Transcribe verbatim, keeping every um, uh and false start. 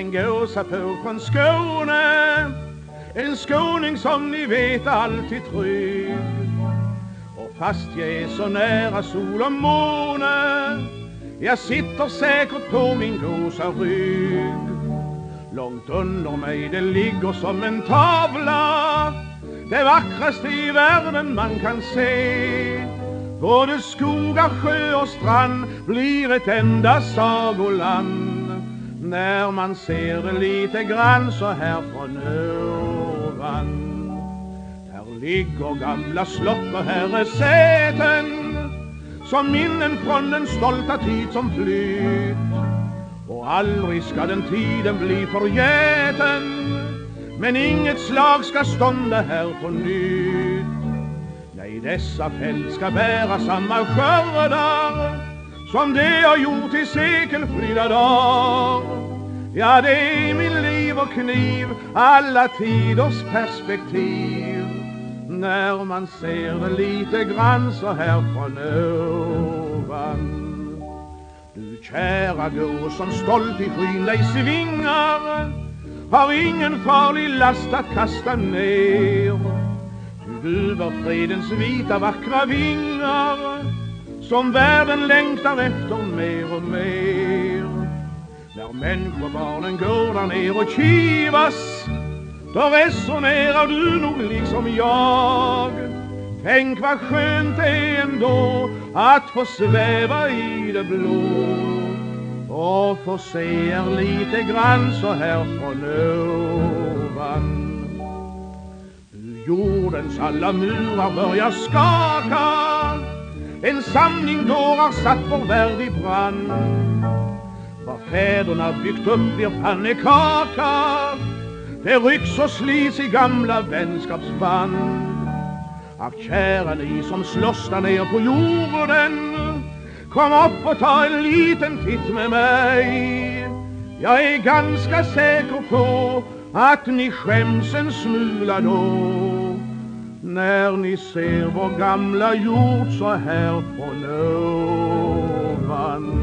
en gåsapåg från Skåne, en skåning som ni vet alltid trygg. Och fast jag är så nära sol och måne, jag sitter säkert på min gåsarygg. Långt under mig det ligger som en tavla, det vackraste i världen man kan se. Både skogar, sjö och strand blir ett enda sagoland, när man ser det lite grann så här från ovan. Här ligger gamla slott och herresäten, som minnen från den stolta tid som flytt. Och aldrig ska den tiden bli förgäten, men inget slag ska stånda här på nytt. Nej, dessa fält ska bära samma skördar som det har gjort i sekelflydda dagar. Ja, det är min liv och kniv, alla tiders perspektiv, när man ser det lite grann så här från ovan. Du kära gås som stolt i skyn dig svingar, har ingen farlig last att kasta ner. Du var fredens vita vackra vingar, som världen längtar efter mer och mer. När människobarnen går där ner och kivas, då resonerar du nog liksom jag. Tänk vad skönt det är ändå att få sväva i det blå, och få se er lite grann så här från ovan. Jordens alla murar börjar skaka, en samling dårar satt vår värld i brand. Vad fäderna byggt upp blir pannekaka, det rycks och slits i gamla vänskapsband. Ach, kära ni som slåss där ner på jorden, kom upp och ta en liten titt med mig. Jag är ganska säker på att ni skäms en smula då, när ni ser vår gamla jord så här från ovan.